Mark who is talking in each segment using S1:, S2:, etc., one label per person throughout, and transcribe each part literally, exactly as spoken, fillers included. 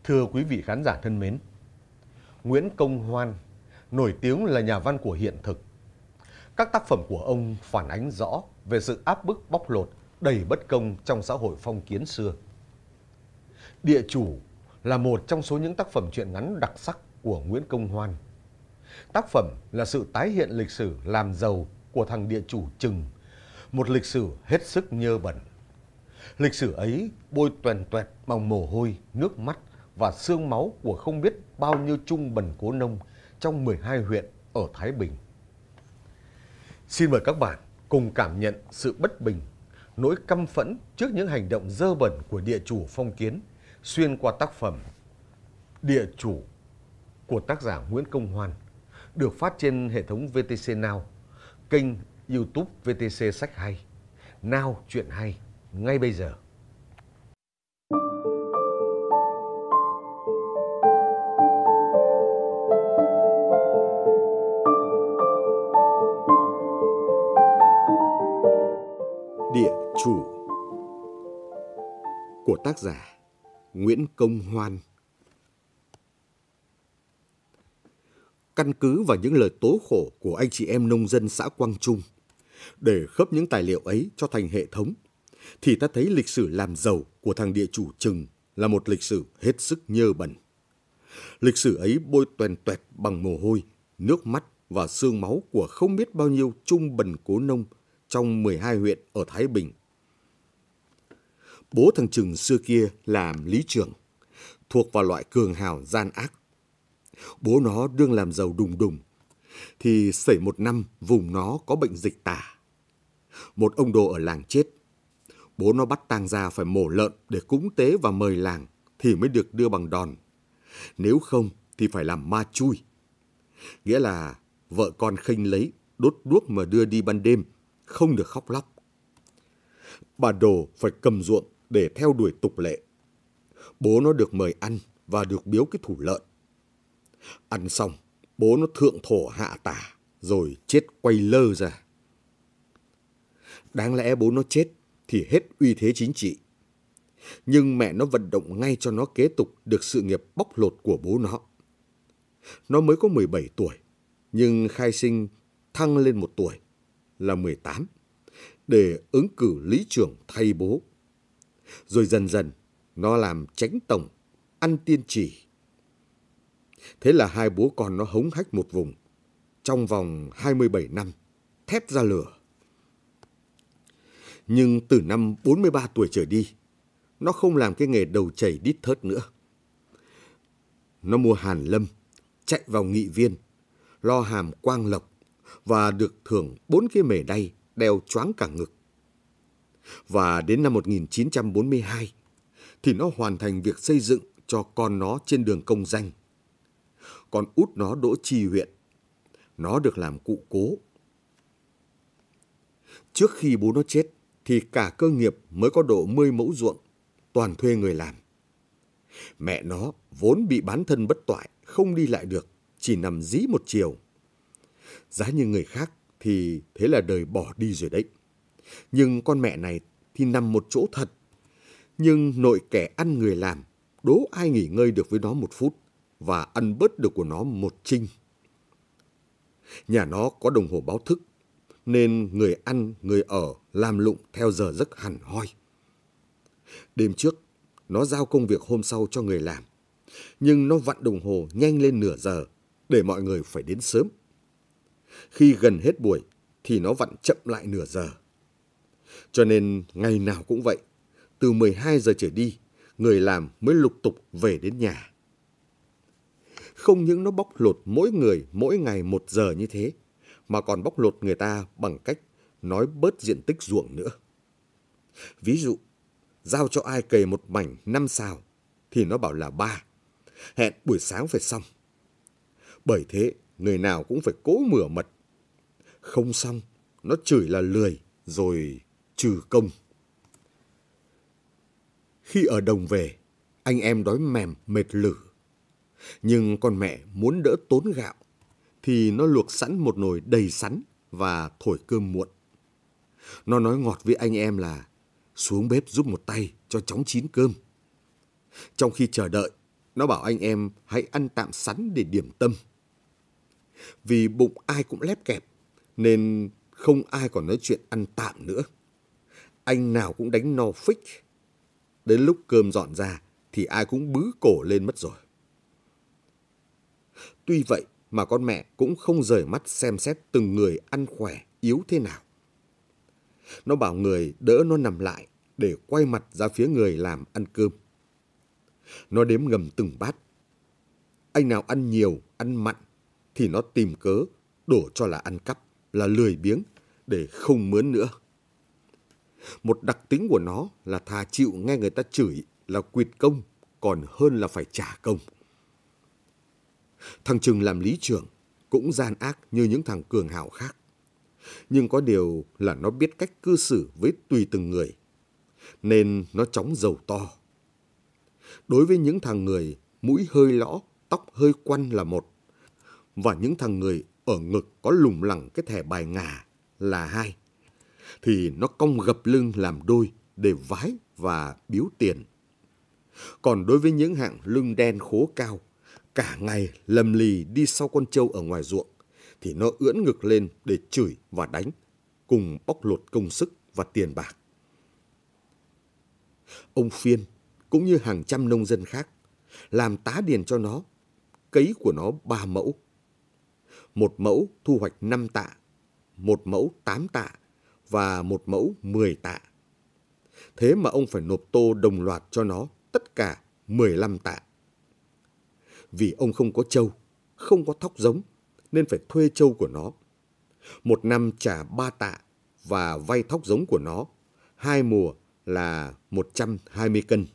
S1: Thưa quý vị khán giả thân mến, Nguyễn Công Hoan nổi tiếng là nhà văn của hiện thực. Các tác phẩm của ông phản ánh rõ về sự áp bức bóc lột đầy bất công trong xã hội phong kiến xưa. Địa chủ là một trong số những tác phẩm truyện ngắn đặc sắc của Nguyễn Công Hoan. Tác phẩm là sự tái hiện lịch sử làm giàu của thằng địa chủ Trừng, một lịch sử hết sức nhơ bẩn. Lịch sử ấy bôi toèn toẹt bằng mồ hôi, nước mắt và xương máu của không biết bao nhiêu chung bần cố nông trong mười hai huyện ở Thái Bình. Xin mời các bạn cùng cảm nhận sự bất bình, nỗi căm phẫn trước những hành động dơ bẩn của địa chủ phong kiến xuyên qua tác phẩm Địa chủ của tác giả Nguyễn Công Hoan, được phát trên hệ thống vê tê xê Now, kênh YouTube vê tê xê Sách Hay, Now Chuyện Hay ngay bây giờ. Địa chủ của tác giả Nguyễn Công Hoan. Căn cứ vào những lời tố khổ của anh chị em nông dân xã Quang Trung, để khớp những tài liệu ấy cho thành hệ thống, thì ta thấy lịch sử làm giàu của thằng địa chủ Trừng là một lịch sử hết sức nhơ bẩn. Lịch sử ấy bôi toèn toẹt bằng mồ hôi, nước mắt và xương máu của không biết bao nhiêu chung bần cố nông trong mười hai huyện ở Thái Bình. Bố thằng Trừng xưa kia làm lý trưởng, thuộc vào loại cường hào gian ác. Bố nó đương làm giàu đùng đùng, thì xảy một năm vùng nó có bệnh dịch tả. Một ông đồ ở làng chết. Bố nó bắt tang ra phải mổ lợn để cúng tế và mời làng thì mới được đưa bằng đòn. Nếu không thì phải làm ma chui. Nghĩa là vợ con khênh lấy, đốt đuốc mà đưa đi ban đêm, không được khóc lóc. Bà đồ phải cầm ruộng để theo đuổi tục lệ. Bố nó được mời ăn và được biếu cái thủ lợn. Ăn xong, bố nó thượng thổ hạ tả, rồi chết quay lơ ra. Đáng lẽ bố nó chết thì hết uy thế chính trị. Nhưng mẹ nó vận động ngay cho nó kế tục được sự nghiệp bóc lột của bố nó. Nó mới có mười bảy tuổi, nhưng khai sinh thăng lên một tuổi là mười tám, để ứng cử lý trưởng thay bố. Rồi dần dần nó làm chánh tổng, ăn tiên chỉ. Thế là hai bố con nó hống hách một vùng, trong vòng hai mươi bảy năm, thét ra lửa. Nhưng từ năm bốn mươi ba tuổi trở đi, nó không làm cái nghề đầu chảy đít thớt nữa. Nó mua hàn lâm, chạy vào nghị viên, lo hàm quang lộc và được thưởng bốn cái mề đay đeo choáng cả ngực. Và đến năm một nghìn chín trăm bốn mươi hai thì nó hoàn thành việc xây dựng cho con nó trên đường công danh. Con út nó đỗ tri huyện, nó được làm cụ cố. Trước khi bố nó chết thì cả cơ nghiệp mới có độ mười mẫu ruộng, toàn thuê người làm. Mẹ nó vốn bị bán thân bất toại, không đi lại được, chỉ nằm dí một chiều. Giá như người khác thì thế là đời bỏ đi rồi đấy. Nhưng con mẹ này thì nằm một chỗ thật. Nhưng nội kẻ ăn người làm, đố ai nghỉ ngơi được với nó một phút và ăn bớt được của nó một trinh. Nhà nó có đồng hồ báo thức, nên người ăn, người ở làm lụng theo giờ giấc hẳn hoi. Đêm trước, nó giao công việc hôm sau cho người làm, nhưng nó vặn đồng hồ nhanh lên nửa giờ để mọi người phải đến sớm. Khi gần hết buổi thì nó vặn chậm lại nửa giờ. Cho nên ngày nào cũng vậy, từ mười hai giờ trở đi, người làm mới lục tục về đến nhà. Không những nó bóc lột mỗi người mỗi ngày một giờ như thế, mà còn bóc lột người ta bằng cách nói bớt diện tích ruộng nữa. Ví dụ, giao cho ai cày một mảnh năm sào thì nó bảo là ba, hẹn buổi sáng phải xong. Bởi thế, người nào cũng phải cố mửa mật. Không xong, nó chửi là lười, rồi trừ công. Khi ở đồng về, anh em đói mềm mệt lử. Nhưng con mẹ muốn đỡ tốn gạo, thì nó luộc sẵn một nồi đầy sắn và thổi cơm muộn. Nó nói ngọt với anh em là xuống bếp giúp một tay cho chóng chín cơm. Trong khi chờ đợi, Nó bảo anh em hãy ăn tạm sắn để điểm tâm. Vì bụng ai cũng lép kẹp, nên không ai còn nói chuyện ăn tạm nữa. Anh nào cũng đánh no phích. Đến lúc cơm dọn ra thì ai cũng bứ cổ lên mất rồi. Tuy vậy mà con mẹ cũng không rời mắt xem xét từng người ăn khỏe, yếu thế nào. Nó bảo người đỡ nó nằm lại để quay mặt ra phía người làm ăn cơm. Nó đếm ngầm từng bát. Anh nào ăn nhiều, ăn mặn thì nó tìm cớ đổ cho là ăn cắp, là lười biếng để không mướn nữa. Một đặc tính của nó là thà chịu nghe người ta chửi là quỵt công còn hơn là phải trả công. Thằng Trừng làm lý trưởng cũng gian ác như những thằng cường hào khác. Nhưng có điều là nó biết cách cư xử với tùy từng người, nên nó chóng giàu to. Đối với những thằng người mũi hơi lõ, tóc hơi quăn là một, và những thằng người ở ngực có lủng lẳng cái thẻ bài ngà là hai, thì nó cong gập lưng làm đôi để vái và biếu tiền. Còn đối với những hạng lưng đen khố cao, cả ngày lầm lì đi sau con trâu ở ngoài ruộng, thì nó ưỡn ngực lên để chửi và đánh, cùng bóc lột công sức và tiền bạc. Ông Phiên cũng như hàng trăm nông dân khác làm tá điền cho nó, cấy của nó ba mẫu. Một mẫu thu hoạch năm tạ, một mẫu tám tạ và một mẫu mười tạ. Thế mà ông phải nộp tô đồng loạt cho nó tất cả mười lăm tạ. Vì ông không có trâu, không có thóc giống, nên phải thuê trâu của nó. Một năm trả ba tạ và vay thóc giống của nó, hai mùa là một trăm hai mươi cân.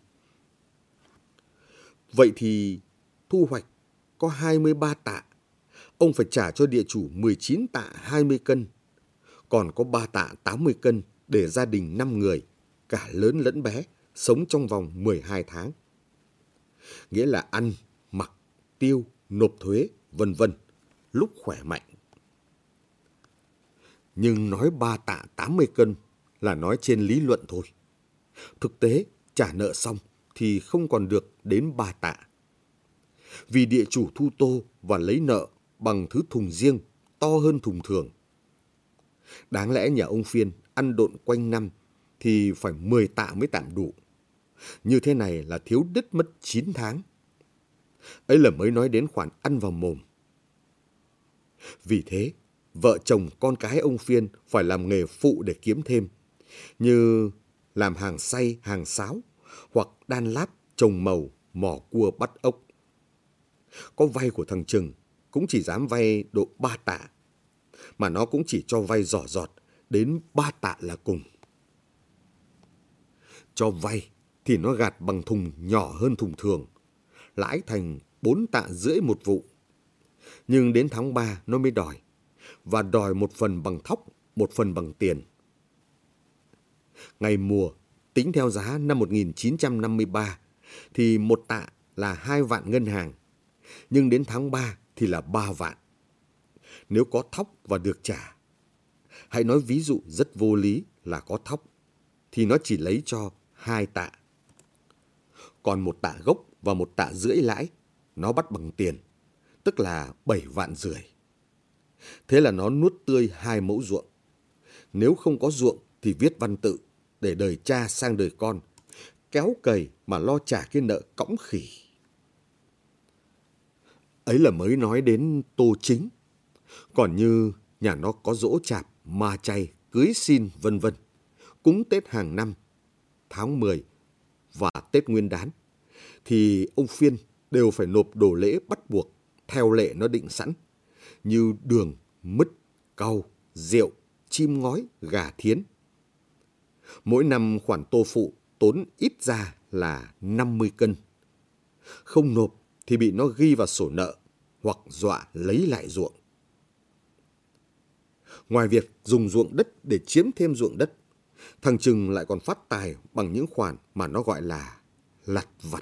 S1: Vậy thì thu hoạch có hai mươi ba tạ, ông phải trả cho địa chủ mười chín tạ hai mươi cân, còn có ba tạ tám mươi cân để gia đình năm người, cả lớn lẫn bé, sống trong vòng mười hai tháng. Nghĩa là ăn, mặc, tiêu, nộp thuế, vân vân, lúc khỏe mạnh. Nhưng nói ba tạ tám mươi cân là nói trên lý luận thôi. Thực tế, trả nợ xong thì không còn được đến ba tạ. Vì địa chủ thu tô và lấy nợ bằng thứ thùng riêng to hơn thùng thường. Đáng lẽ nhà ông Phiên ăn độn quanh năm thì phải mười tạ mới tạm đủ. Như thế này là thiếu đứt mất chín tháng. Ấy là mới nói đến khoản ăn vào mồm. Vì thế, vợ chồng con cái ông Phiên phải làm nghề phụ để kiếm thêm, như làm hàng xay, hàng sáo, hoặc đan lát, trồng màu, mò cua bắt ốc. Có vay của thằng Trừng cũng chỉ dám vay độ ba tạ, mà nó cũng chỉ cho vay giỏ giọt đến ba tạ là cùng. Cho vay thì nó gạt bằng thùng nhỏ hơn thùng thường, lãi thành bốn tạ rưỡi một vụ. Nhưng đến tháng ba nó mới đòi, và đòi một phần bằng thóc, một phần bằng tiền. Ngày mùa, tính theo giá năm một nghìn chín trăm năm mươi ba, thì một tạ là hai vạn ngân hàng, nhưng đến tháng ba thì là ba vạn. Nếu có thóc và được trả, hãy nói ví dụ rất vô lý là có thóc, thì nó chỉ lấy cho hai tạ. Còn một tạ gốc và một tạ rưỡi lãi, nó bắt bằng tiền, tức là bảy vạn rưỡi. Thế là nó nuốt tươi hai mẫu ruộng. Nếu không có ruộng thì viết văn tự để đời cha sang đời con, kéo cày mà lo trả cái nợ cõng khỉ. Ấy là mới nói đến Tô Chính. Còn như nhà nó có giỗ chạp, ma chay, cưới xin vân vân, cúng Tết hàng năm, tháng mười và Tết Nguyên đán, thì ông Phiên đều phải nộp đồ lễ bắt buộc theo lệ nó định sẵn, như đường, mứt, cau, rượu, chim ngói, gà thiến. Mỗi năm khoản tô phụ tốn ít ra là năm mươi cân. Không nộp thì bị nó ghi vào sổ nợ hoặc dọa lấy lại ruộng. Ngoài việc dùng ruộng đất để chiếm thêm ruộng đất, thằng Trừng lại còn phát tài bằng những khoản mà nó gọi là lặt vặt.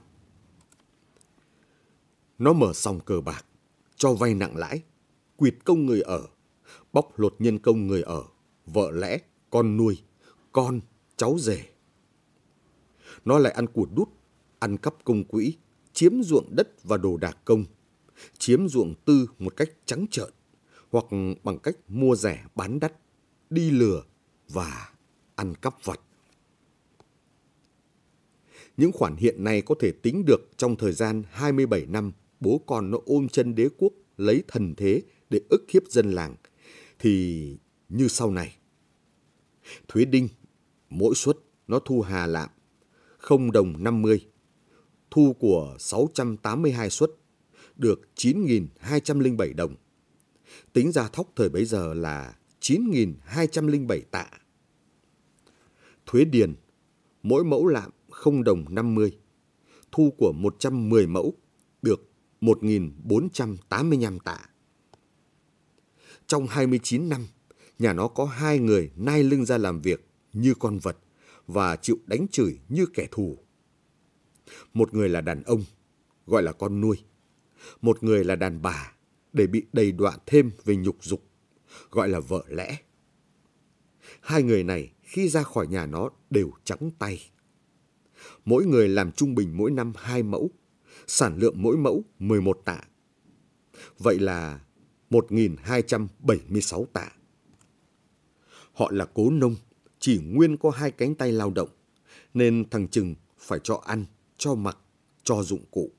S1: Nó mở sòng cờ bạc, cho vay nặng lãi, quỵt công người ở, bóc lột nhân công người ở, vợ lẽ, con nuôi, con, cháu rể. Nó lại ăn của đút, ăn cắp công quỹ, chiếm ruộng đất và đồ đạc công, chiếm ruộng tư một cách trắng trợn, hoặc bằng cách mua rẻ bán đắt, đi lừa và ăn cắp vặt. Những khoản hiện nay có thể tính được trong thời gian hai mươi bảy năm bố con nó ôm chân đế quốc lấy thần thế để ức hiếp dân làng, thì như sau này. Thuế đinh, mỗi suất nó thu hà lạm, không đồng năm mươi, thu của sáu trăm tám mươi hai suất, được chín nghìn hai trăm lẻ bảy đồng. Tính ra thóc thời bấy giờ là chín nghìn hai trăm lẻ bảy tạ. Thuế điền, mỗi mẫu lạm không đồng năm mươi, thu của một trăm mười mẫu, được một nghìn bốn trăm tám mươi lăm tạ. Trong hai mươi chín năm, nhà nó có hai người nai lưng ra làm việc như con vật và chịu đánh chửi như kẻ thù. Một người là đàn ông, gọi là con nuôi. Một người là đàn bà, để bị đầy đọa thêm về nhục dục, gọi là vợ lẽ. Hai người này khi ra khỏi nhà nó đều trắng tay. Mỗi người làm trung bình mỗi năm hai mẫu, sản lượng mỗi mẫu mười một tạ. Vậy là một nghìn hai trăm bảy mươi sáu tạ. Họ là cố nông, chỉ nguyên có hai cánh tay lao động, nên thằng Trừng phải cho ăn, cho mặc, cho dụng cụ.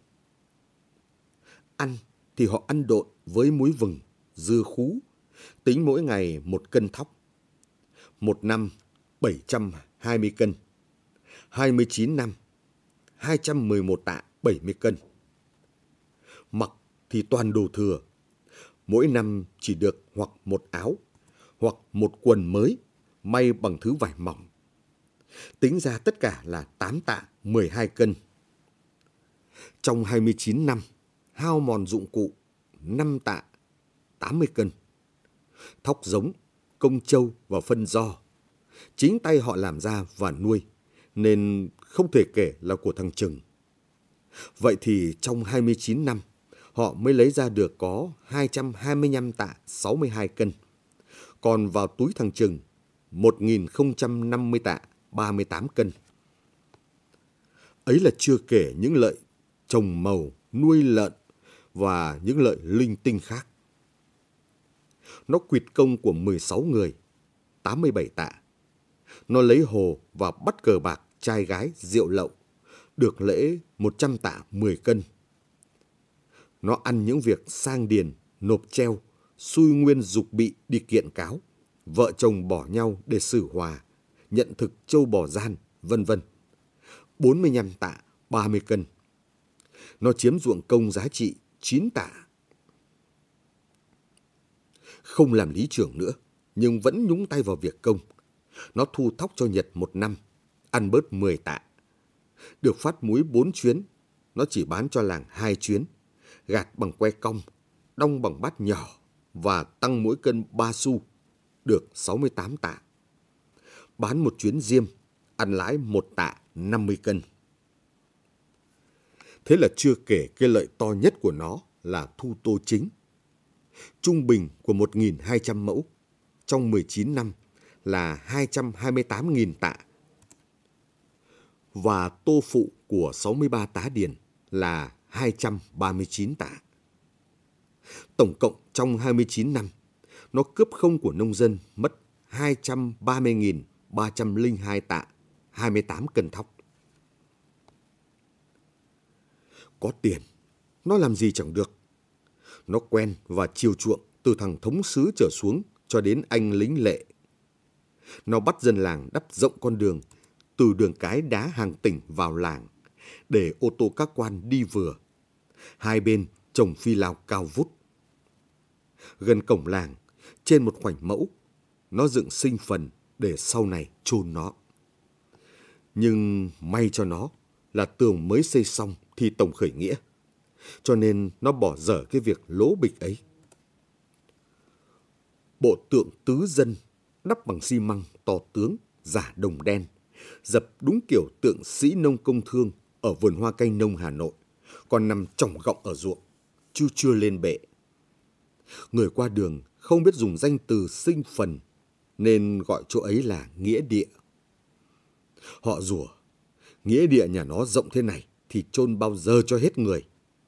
S1: Ăn thì họ ăn độn với muối vừng, dưa khú, tính mỗi ngày một cân thóc. Một năm bảy trăm hai mươi cân, hai mươi chín năm, hai trăm mười một tạ bảy mươi cân. Mặc thì toàn đồ thừa, mỗi năm chỉ được hoặc một áo, hoặc một quần mới, may bằng thứ vải mỏng. Tính ra tất cả là tám tạ mười hai cân. Trong hai mươi chín năm, hao mòn dụng cụ năm tạ tám mươi cân. Thóc giống, công trâu và phân giò, chính tay họ làm ra và nuôi, nên không thể kể là của thằng Trừng. Vậy thì trong hai mươi chín năm, họ mới lấy ra được có hai trăm hai mươi lăm tạ sáu mươi hai cân. Còn vào túi thằng Trừng, một nghìn không trăm năm mươi tạ ba mươi tám cân. Ấy là chưa kể những lợi trồng màu, nuôi lợn và những lợi linh tinh khác. Nó quỵt công của mười sáu người, tám mươi bảy tạ. Nó lấy hồ và bắt cờ bạc, trai gái, rượu lậu, được lễ một trăm tạ mười cân. Nó ăn những việc sang điền, nộp treo, xui nguyên dục bị đi kiện cáo, vợ chồng bỏ nhau để xử hòa, nhận thực trâu bò gian, vân vân. bốn mươi lăm tạ ba mươi cân. Nó chiếm ruộng công giá trị chín tạ. Không làm lý trưởng nữa, nhưng vẫn nhúng tay vào việc công. Nó thu thóc cho Nhật một năm, ăn bớt mười tạ. Được phát muối bốn chuyến, nó chỉ bán cho làng hai chuyến, gạt bằng que cong, đong bằng bát nhỏ và tăng mỗi cân ba xu, được sáu mươi tám tạ. Bán một chuyến diêm, ăn lãi một tạ năm mươi cân. Thế là chưa kể cái lợi to nhất của nó là thu tô chính. Trung bình của một nghìn hai trăm mẫu, trong mười chín năm là hai trăm hai mươi tám nghìn tạ. Và tô phụ của sáu mươi ba tá điền là hai trăm ba mươi chín tạ. Tổng cộng trong hai mươi chín năm, nó cướp không của nông dân mất hai trăm ba mươi nghìn ba trăm lẻ hai tạ, hai mươi tám cân thóc. Có tiền, nó làm gì chẳng được. Nó quen và chiều chuộng từ thằng thống sứ trở xuống cho đến anh lính lệ. Nó bắt dân làng đắp rộng con đường từ đường cái đá hàng tỉnh vào làng để ô tô các quan đi vừa. Hai bên trồng phi lao cao vút. Gần cổng làng, trên một khoảnh mẫu, nó dựng sinh phần để sau này chôn nó. Nhưng may cho nó là tường mới xây xong thì tổng khởi nghĩa, cho nên nó bỏ dở cái việc lố bịch ấy. Bộ tượng tứ dân đắp bằng xi măng to tướng, giả đồng đen, dập đúng kiểu tượng sĩ nông công thương ở vườn hoa canh nông Hà Nội, còn nằm trỏng gọng ở ruộng, chứ chưa lên bệ. Người qua đường không biết dùng danh từ sinh phần, nên gọi chỗ ấy là nghĩa địa. Họ rủa, nghĩa địa nhà nó rộng thế này, thì chôn bao giờ cho hết người.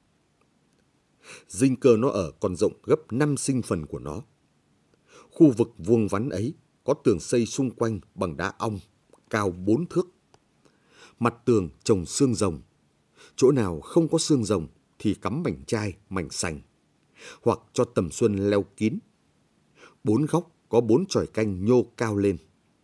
S1: Dinh cơ nó ở còn rộng gấp năm sinh phần của nó. Khu vực vuông vắn ấy có tường xây xung quanh bằng đá ong, cao bốn thước. Mặt tường trồng xương rồng. Chỗ nào không có xương rồng thì cắm mảnh chai, mảnh sành, hoặc cho tầm xuân leo kín. Bốn góc có bốn chòi canh nhô cao lên.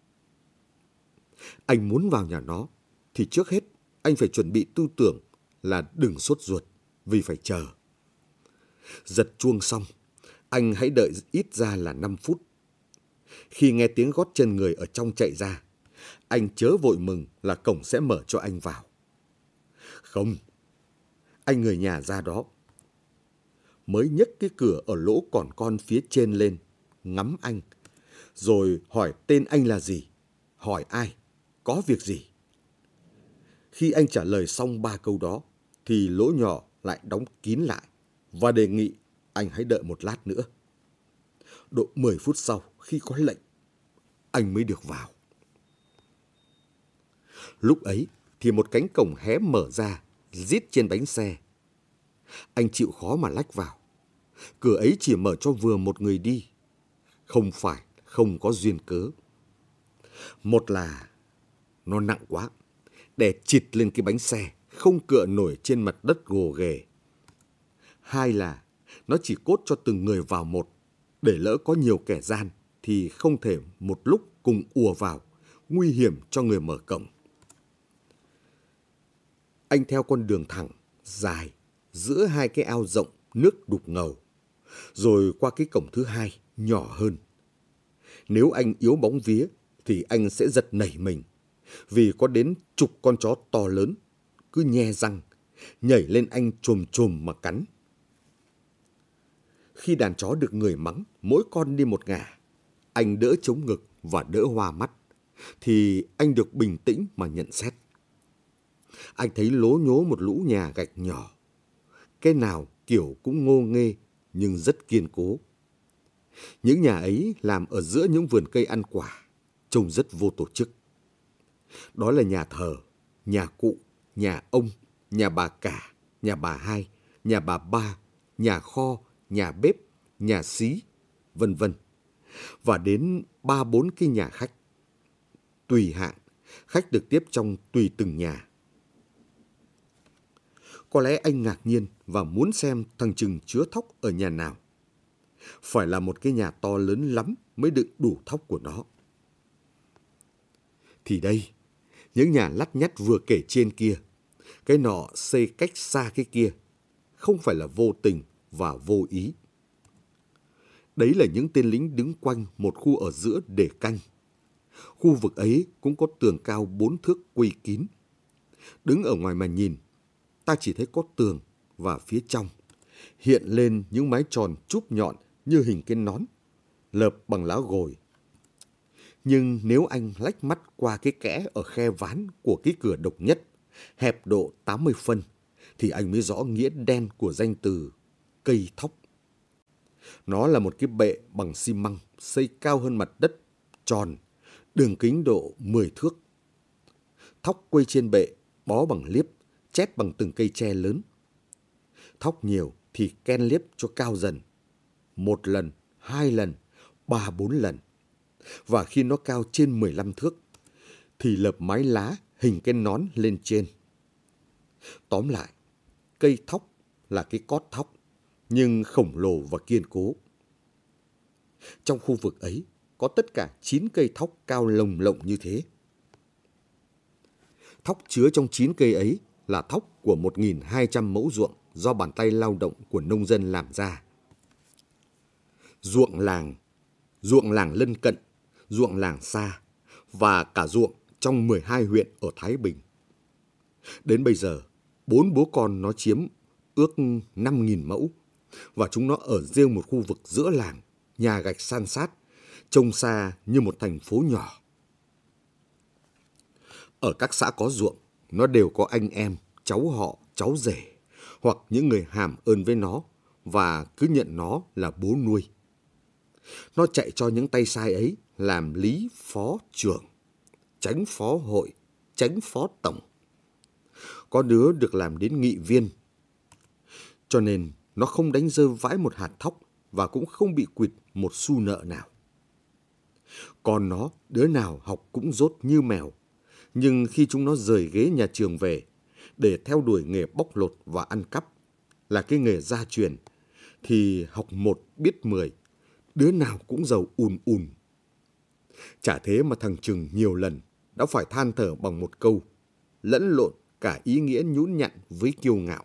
S1: Anh muốn vào nhà nó thì trước hết anh phải chuẩn bị tư tưởng là đừng sốt ruột vì phải chờ. Giật chuông xong, anh hãy đợi ít ra là năm phút. Khi nghe tiếng gót chân người ở trong chạy ra, anh chớ vội mừng là cổng sẽ mở cho anh vào. Không, anh người nhà ra đó mới nhấc cái cửa ở lỗ còn con phía trên lên, ngắm anh, rồi hỏi tên anh là gì, hỏi ai, có việc gì. Khi anh trả lời xong ba câu đó, thì lỗ nhỏ lại đóng kín lại và đề nghị anh hãy đợi một lát nữa. Độ mười phút sau, khi có lệnh, anh mới được vào. Lúc ấy thì một cánh cổng hé mở ra, rít trên bánh xe. Anh chịu khó mà lách vào. Cửa ấy chỉ mở cho vừa một người đi. Không phải không có duyên cớ. Một là nó nặng quá, đè chịt lên cái bánh xe, không cựa nổi trên mặt đất gồ ghề. Hai là nó chỉ cốt cho từng người vào một, để lỡ có nhiều kẻ gian thì không thể một lúc cùng ùa vào, nguy hiểm cho người mở cổng. Anh theo con đường thẳng, dài, giữa hai cái ao rộng, nước đục ngầu, rồi qua cái cổng thứ hai, nhỏ hơn. Nếu anh yếu bóng vía thì anh sẽ giật nảy mình, vì có đến chục con chó to lớn, cứ nhe răng, nhảy lên anh chồm chồm mà cắn. Khi đàn chó được người mắng, mỗi con đi một ngả, anh đỡ chống ngực và đỡ hoa mắt, thì anh được bình tĩnh mà nhận xét. Anh thấy lố nhố một lũ nhà gạch nhỏ. Cái nào kiểu cũng ngô nghê nhưng rất kiên cố. Những nhà ấy làm ở giữa những vườn cây ăn quả, trông rất vô tổ chức. Đó là nhà thờ, nhà cụ, nhà ông, nhà bà cả, nhà bà hai, nhà bà ba, nhà kho, nhà bếp, nhà xí, vân vân. Và đến ba bốn cái nhà khách. Tùy hạng, khách được tiếp trong tùy từng nhà. Có lẽ anh ngạc nhiên và muốn xem thằng Trừng chứa thóc ở nhà nào. Phải là một cái nhà to lớn lắm mới đựng đủ thóc của nó. Thì đây, những nhà lắt nhắt vừa kể trên kia, cái nọ xây cách xa cái kia, không phải là vô tình và vô ý. Đấy là những tên lính đứng quanh một khu ở giữa để canh. Khu vực ấy cũng có tường cao bốn thước quây kín. Đứng ở ngoài mà nhìn, ta chỉ thấy có tường và phía trong hiện lên những mái tròn chúp nhọn như hình cái nón, lợp bằng lá gồi. Nhưng nếu anh lách mắt qua cái kẽ ở khe ván của cái cửa độc nhất, hẹp độ tám mươi phân, thì anh mới rõ nghĩa đen của danh từ cây thóc. Nó là một cái bệ bằng xi măng xây cao hơn mặt đất, tròn, đường kính độ mười thước. Thóc quây trên bệ, bó bằng liếp, chét bằng từng cây tre lớn. Thóc nhiều thì ken liếp cho cao dần. Một lần, hai lần, ba bốn lần. Và khi nó cao trên mười lăm thước, thì lợp mái lá hình cái nón lên trên. Tóm lại, cây thóc là cái cót thóc, nhưng khổng lồ và kiên cố. Trong khu vực ấy, có tất cả chín cây thóc cao lồng lộng như thế. Thóc chứa trong chín cây ấy là thóc của một nghìn hai trăm mẫu ruộng do bàn tay lao động của nông dân làm ra. Ruộng làng, ruộng làng lân cận, ruộng làng xa và cả ruộng trong mười hai huyện ở Thái Bình. Đến bây giờ, bốn bố con nó chiếm ước năm nghìn mẫu và chúng nó ở riêng một khu vực giữa làng, nhà gạch san sát, trông xa như một thành phố nhỏ. Ở các xã có ruộng, nó đều có anh em, cháu họ, cháu rể hoặc những người hàm ơn với nó và cứ nhận nó là bố nuôi. Nó chạy cho những tay sai ấy làm lý phó trưởng, chánh phó hội, chánh phó tổng. Có đứa được làm đến nghị viên. Cho nên nó không đánh rơi vãi một hạt thóc và cũng không bị quỵt một xu nợ nào. Còn nó, đứa nào học cũng dốt như mèo. Nhưng khi chúng nó rời ghế nhà trường về để theo đuổi nghề bóc lột và ăn cắp, là cái nghề gia truyền, thì học một biết mười, đứa nào cũng giàu ùn ùn. Chả thế mà thằng Trừng nhiều lần đã phải than thở bằng một câu, lẫn lộn cả ý nghĩa nhũn nhặn với kiêu ngạo.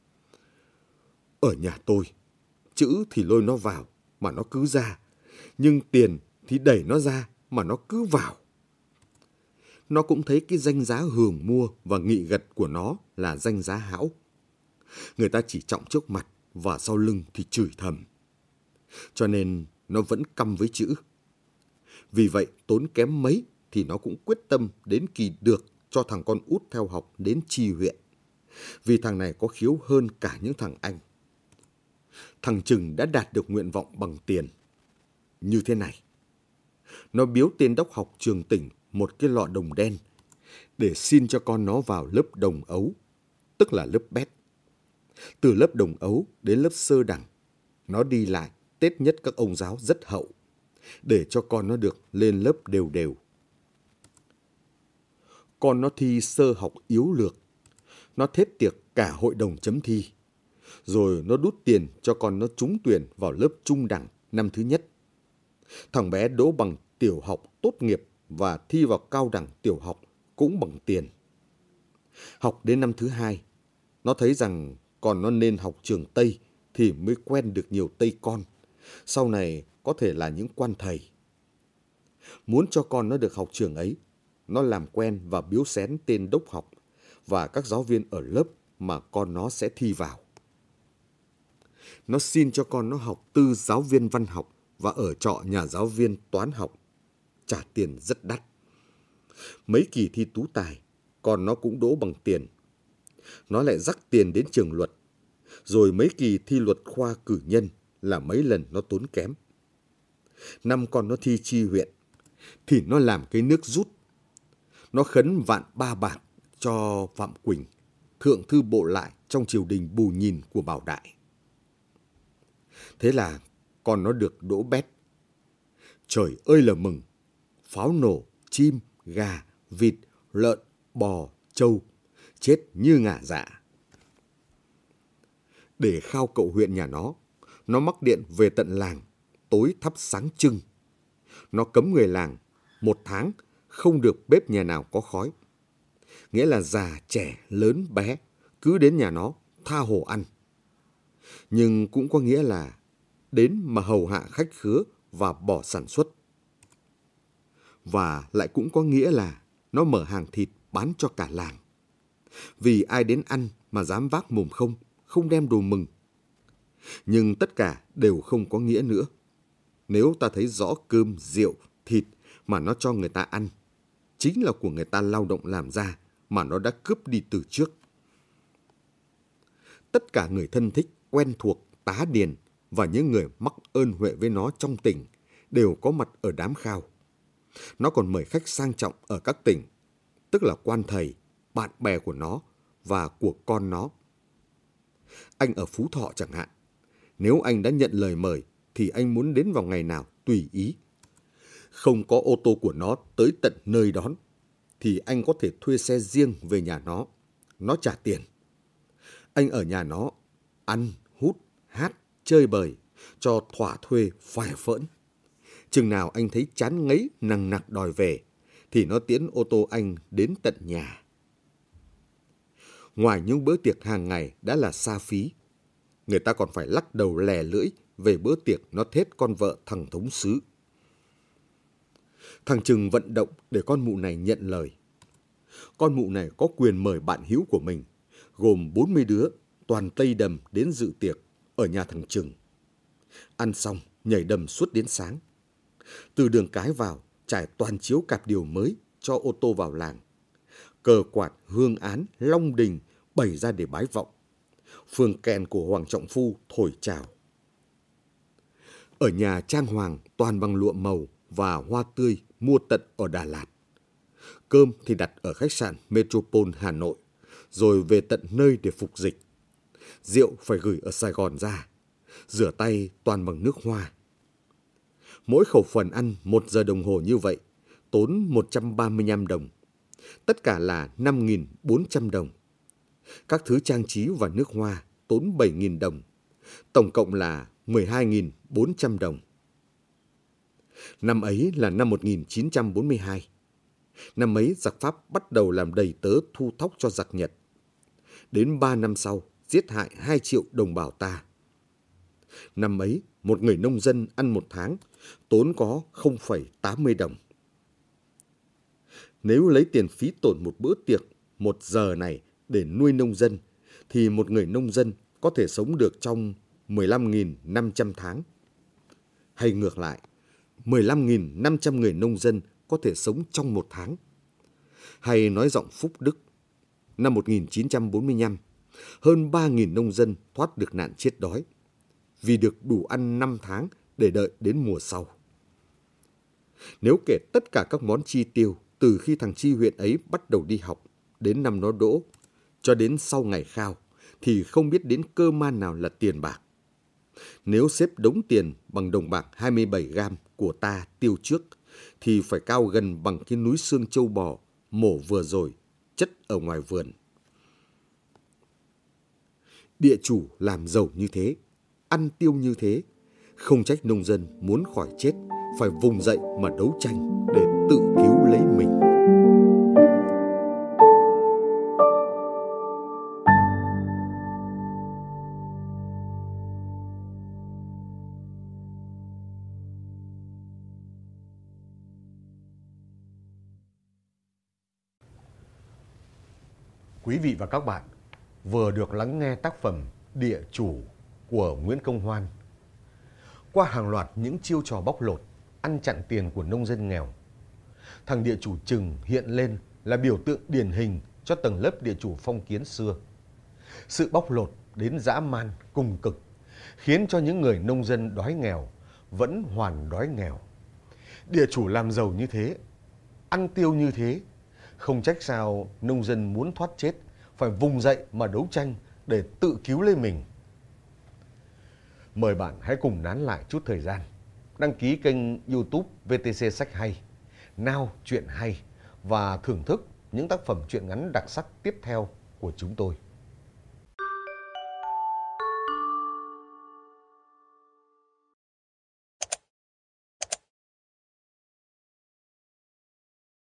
S1: Ở nhà tôi, chữ thì lôi nó vào mà nó cứ ra, nhưng tiền thì đẩy nó ra mà nó cứ vào. Nó cũng thấy cái danh giá hường mua và nghị gật của nó là danh giá hão. Người ta chỉ trọng trước mặt và sau lưng thì chửi thầm. Cho nên nó vẫn căm với chữ. Vì vậy tốn kém mấy thì nó cũng quyết tâm đến kỳ được cho thằng con út theo học đến chi huyện. Vì thằng này có khiếu hơn cả những thằng anh. Thằng Trừng đã đạt được nguyện vọng bằng tiền. Như thế này. Nó biếu tên đốc học trường tỉnh một cái lọ đồng đen để xin cho con nó vào lớp đồng ấu, tức là lớp bét. Từ lớp đồng ấu đến lớp sơ đẳng, nó đi lại tết nhất các ông giáo rất hậu, để cho con nó được lên lớp đều đều. Con nó thi sơ học yếu lược, nó thết tiệc cả hội đồng chấm thi, rồi nó đút tiền cho con nó trúng tuyển vào lớp trung đẳng năm thứ nhất. Thằng bé đỗ bằng tiểu học tốt nghiệp và thi vào cao đẳng tiểu học cũng bằng tiền. Học đến năm thứ hai, nó thấy rằng còn nó nên học trường Tây thì mới quen được nhiều Tây con, sau này có thể là những quan thầy. Muốn cho con nó được học trường ấy, nó làm quen và biếu xén tên đốc học và các giáo viên ở lớp mà con nó sẽ thi vào. Nó xin cho con nó học tư giáo viên văn học và ở trọ nhà giáo viên toán học, trả tiền rất đắt. Mấy kỳ thi tú tài, con nó cũng đỗ bằng tiền. Nó lại dắt tiền đến trường luật, rồi mấy kỳ thi luật khoa cử nhân là mấy lần nó tốn kém. Năm con nó thi chi huyện, thì nó làm cái nước rút. Nó khấn vạn ba bạc cho Phạm Quỳnh, thượng thư bộ lại trong triều đình bù nhìn của Bảo Đại. Thế là con nó được đỗ bét. Trời ơi là mừng! Pháo nổ, chim, gà, vịt, lợn, bò, trâu, chết như ngả dạ. Để khao cậu huyện nhà nó, nó mắc điện về tận làng, tối thắp sáng trưng. Nó cấm người làng, một tháng không được bếp nhà nào có khói. Nghĩa là già, trẻ, lớn, bé, cứ đến nhà nó, tha hồ ăn. Nhưng cũng có nghĩa là đến mà hầu hạ khách khứa và bỏ sản xuất. Và lại cũng có nghĩa là nó mở hàng thịt bán cho cả làng. Vì ai đến ăn mà dám vác mồm không, không đem đồ mừng. Nhưng tất cả đều không có nghĩa nữa. Nếu ta thấy rõ cơm, rượu, thịt mà nó cho người ta ăn, chính là của người ta lao động làm ra mà nó đã cướp đi từ trước. Tất cả người thân thích, quen thuộc, tá điền và những người mắc ơn huệ với nó trong tỉnh đều có mặt ở đám khao. Nó còn mời khách sang trọng ở các tỉnh, tức là quan thầy, bạn bè của nó và của con nó. Anh ở Phú Thọ chẳng hạn, nếu anh đã nhận lời mời thì anh muốn đến vào ngày nào tùy ý. Không có ô tô của nó tới tận nơi đón, thì anh có thể thuê xe riêng về nhà nó, nó trả tiền. Anh ở nhà nó, ăn, hút, hát, chơi bời, cho thỏa thuê phè phỡn. Chừng nào anh thấy chán ngấy nằng nặc đòi về, thì nó tiễn ô tô anh đến tận nhà. Ngoài những bữa tiệc hàng ngày đã là xa phí, người ta còn phải lắc đầu lè lưỡi về bữa tiệc nó thết con vợ thằng thống sứ. Thằng Trừng vận động để con mụ này nhận lời. Con mụ này có quyền mời bạn hữu của mình, gồm bốn mươi đứa, toàn Tây Đầm đến dự tiệc ở nhà thằng Trừng. Ăn xong, nhảy đầm suốt đến sáng. Từ đường cái vào, trải toàn chiếu cạp điều mới cho ô tô vào làng. Cờ quạt, hương án, long đình bày ra để bái vọng. Phường kèn của Hoàng Trọng Phu thổi chào. Ở nhà trang hoàng toàn bằng lụa màu và hoa tươi mua tận ở Đà Lạt. Cơm thì đặt ở khách sạn Metropole Hà Nội, rồi về tận nơi để phục dịch. Rượu phải gửi ở Sài Gòn ra, rửa tay toàn bằng nước hoa. Mỗi khẩu phần ăn một giờ đồng hồ như vậy, tốn một trăm ba mươi lăm đồng. Tất cả là năm nghìn bốn trăm đồng. Các thứ trang trí và nước hoa tốn bảy nghìn đồng. Tổng cộng là mười hai nghìn bốn trăm đồng. Năm ấy là năm một nghìn chín trăm bốn mươi hai. Năm ấy giặc Pháp bắt đầu làm đầy tớ thu thóc cho giặc Nhật. Đến ba năm sau, giết hại hai triệu đồng bào ta. Năm ấy, một người nông dân ăn một tháng tốn có không phẩy tám mươi đồng. Nếu lấy tiền phí tổn một bữa tiệc một giờ này để nuôi nông dân, thì một người nông dân có thể sống được trong mười lăm nghìn năm trăm tháng. Hay ngược lại, mười lăm nghìn năm trăm người nông dân có thể sống trong một tháng. Hay nói giọng Phúc Đức, năm một nghìn chín trăm bốn mươi lăm, hơn ba nghìn nông dân thoát được nạn chết đói, vì được đủ ăn năm tháng để đợi đến mùa sau. Nếu kể tất cả các món chi tiêu từ khi thằng Chi huyện ấy bắt đầu đi học đến năm nó đỗ, cho đến sau ngày khao, thì không biết đến cơ man nào là tiền bạc. Nếu xếp đống tiền bằng đồng bạc hai mươi bảy gam của ta tiêu trước, thì phải cao gần bằng cái núi xương trâu bò mổ vừa rồi, chất ở ngoài vườn. Địa chủ làm giàu như thế, ăn tiêu như thế, không trách nông dân muốn khỏi chết, phải vùng dậy mà đấu tranh để tự cứu lấy mình.
S2: Quý vị và các bạn vừa được lắng nghe tác phẩm Địa chủ của Nguyễn Công Hoan. Qua hàng loạt những chiêu trò bóc lột, ăn chặn tiền của nông dân nghèo, thằng địa chủ Trừng hiện lên là biểu tượng điển hình cho tầng lớp địa chủ phong kiến xưa. Sự bóc lột đến dã man, cùng cực, khiến cho những người nông dân đói nghèo vẫn hoàn đói nghèo. Địa chủ làm giàu như thế, ăn tiêu như thế, không trách sao nông dân muốn thoát chết phải vùng dậy mà đấu tranh để tự cứu lấy mình. Mời bạn hãy cùng nán lại chút thời gian, đăng ký kênh YouTube vê tê xê Sách Hay, Now Chuyện Hay và thưởng thức những tác phẩm truyện ngắn đặc sắc tiếp theo của chúng tôi.